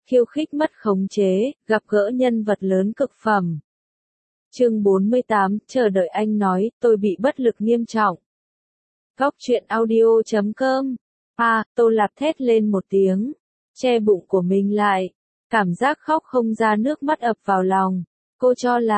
khiêu khích mất khống chế, gặp gỡ nhân vật lớn cực phẩm. Chương 48, chờ đợi anh nói, tôi bị bất lực nghiêm trọng. Góc truyện audio.com. Tô Lạp thét lên một tiếng, che bụng của mình lại, cảm giác khóc không ra nước mắt ập vào lòng. Cô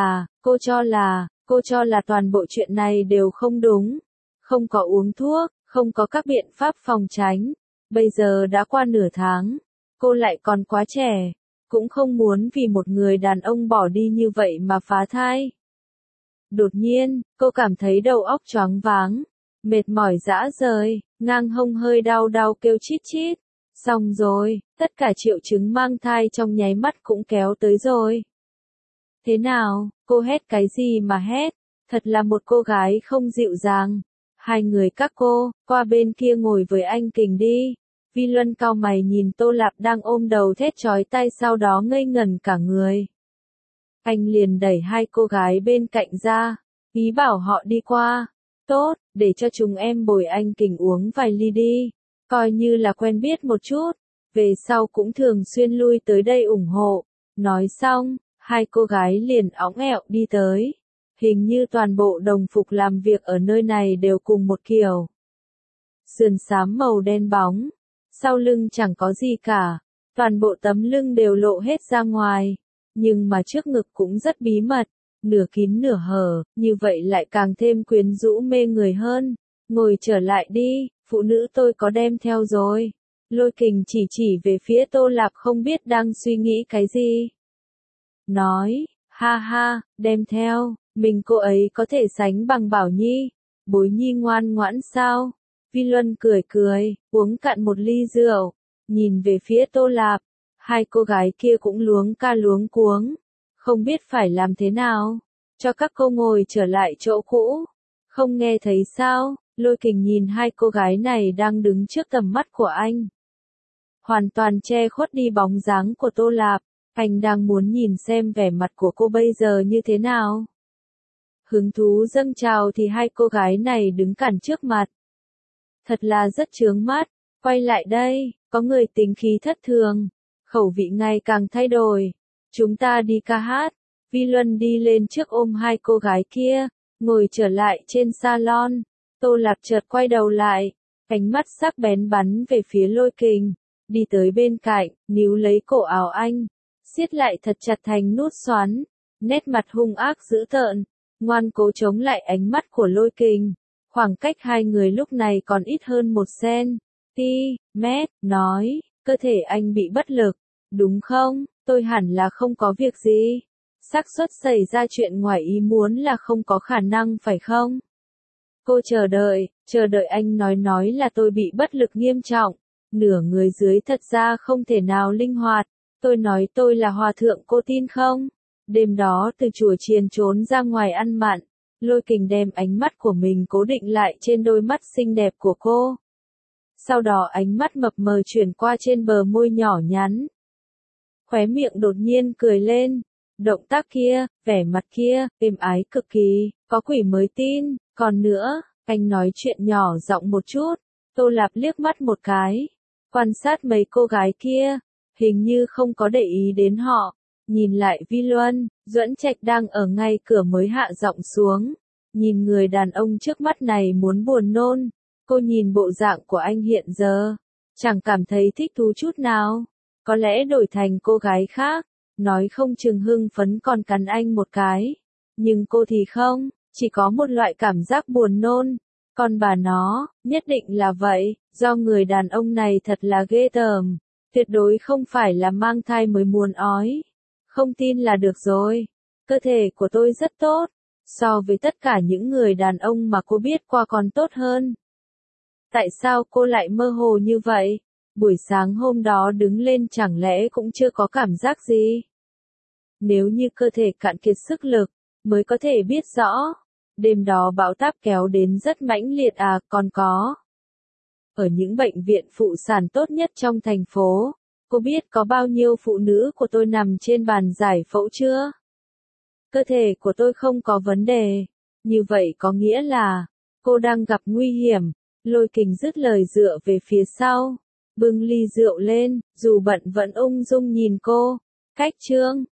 cho là toàn bộ chuyện này đều không đúng. Không có uống thuốc, không có các biện pháp phòng tránh. Bây giờ đã qua nửa tháng, cô lại còn quá trẻ, cũng không muốn vì một người đàn ông bỏ đi như vậy mà phá thai. Đột nhiên, cô cảm thấy đầu óc choáng váng, mệt mỏi rã rời, ngang hông hơi đau kêu chít chít. Xong rồi, tất cả triệu chứng mang thai trong nháy mắt cũng kéo tới rồi. Thế nào, cô hét cái gì mà hét, thật là một cô gái không dịu dàng. Hai người các cô, qua bên kia ngồi với anh Kình đi. Vi Luân cau mày nhìn Tô Lạp đang ôm đầu thét chói tai, sau đó ngây ngẩn cả người. Anh liền đẩy hai cô gái bên cạnh ra, ý bảo họ đi qua. Tốt, để cho chúng em bồi anh Kình uống vài ly đi, coi như là quen biết một chút, về sau cũng thường xuyên lui tới đây ủng hộ. Nói xong, hai cô gái liền õng ẹo đi tới. Hình như toàn bộ đồng phục làm việc ở nơi này đều cùng một kiểu. Sườn xám màu đen bóng, sau lưng chẳng có gì cả, toàn bộ tấm lưng đều lộ hết ra ngoài, nhưng mà trước ngực cũng rất bí mật, nửa kín nửa hở, như vậy lại càng thêm quyến rũ mê người hơn. Ngồi trở lại đi, phụ nữ tôi có đem theo rồi. Lôi Kình chỉ về phía Tô Lạp không biết đang suy nghĩ cái gì. Nói, ha, đem theo, mình cô ấy có thể sánh bằng Bảo Nhi, Bối Nhi ngoan ngoãn sao? Vi Luân cười, uống cạn một ly rượu, nhìn về phía Tô Lạp, hai cô gái kia cũng luống ca luống cuống, không biết phải làm thế nào, cho các cô ngồi trở lại chỗ cũ, không nghe thấy sao? Lôi Kình nhìn hai cô gái này đang đứng trước tầm mắt của anh, hoàn toàn che khuất đi bóng dáng của Tô Lạp, anh đang muốn nhìn xem vẻ mặt của cô bây giờ như thế nào. Hứng thú dâng trào thì hai cô gái này đứng cản trước mặt. Thật là rất chướng mắt, quay lại đây, có người tính khí thất thường, khẩu vị ngày càng thay đổi. Chúng ta đi ca hát. Vi Luân đi lên trước ôm hai cô gái kia, ngồi trở lại trên salon. Tô Lạp chợt quay đầu lại, ánh mắt sắc bén bắn về phía Lôi Kình, đi tới bên cạnh, níu lấy cổ áo anh, siết lại thật chặt thành nút xoắn, nét mặt hung ác dữ tợn, ngoan cố chống lại ánh mắt của Lôi Kình. Khoảng cách hai người lúc này còn ít hơn 1 cm, nói, cơ thể anh bị bất lực, đúng không? Tôi hẳn là không có việc gì. Xác suất xảy ra chuyện ngoài ý muốn là không có khả năng phải không? Cô chờ đợi anh nói là tôi bị bất lực nghiêm trọng, nửa người dưới thật ra không thể nào linh hoạt. Tôi nói tôi là hòa thượng, cô tin không? Đêm đó từ chùa chiền trốn ra ngoài ăn mặn. Lôi Kình đem ánh mắt của mình cố định lại trên đôi mắt xinh đẹp của cô. Sau đó ánh mắt mập mờ chuyển qua trên bờ môi nhỏ nhắn. Khóe miệng đột nhiên cười lên. Động tác kia, vẻ mặt kia, êm ái cực kỳ, có quỷ mới tin. Còn nữa, anh nói chuyện nhỏ giọng một chút. Tô Lạp liếc mắt một cái, quan sát mấy cô gái kia, hình như không có để ý đến họ. Nhìn lại Vi Luân, Duẫn Trạch đang ở ngay cửa mới hạ giọng xuống. Nhìn người đàn ông trước mắt này muốn buồn nôn. Cô nhìn bộ dạng của anh hiện giờ, chẳng cảm thấy thích thú chút nào. Có lẽ đổi thành cô gái khác, nói không chừng hưng phấn còn cắn anh một cái. Nhưng cô thì không, chỉ có một loại cảm giác buồn nôn. Còn bà nó, nhất định là vậy, do người đàn ông này thật là ghê tởm. Tuyệt đối không phải là mang thai mới muốn ói. Không tin là được rồi. Cơ thể của tôi rất tốt, so với tất cả những người đàn ông mà cô biết qua còn tốt hơn. Tại sao cô lại mơ hồ như vậy? Buổi sáng hôm đó đứng lên chẳng lẽ cũng chưa có cảm giác gì? Nếu như cơ thể cạn kiệt sức lực, mới có thể biết rõ. Đêm đó bão táp kéo đến rất mãnh liệt còn có. Ở những bệnh viện phụ sản tốt nhất trong thành phố, cô biết có bao nhiêu phụ nữ của tôi nằm trên bàn giải phẫu chưa? Cơ thể của tôi không có vấn đề. Như vậy có nghĩa là, cô đang gặp nguy hiểm. Lôi Kình dứt lời dựa về phía sau. bưng ly rượu lên, dù bận vẫn ung dung nhìn cô. Cách Trương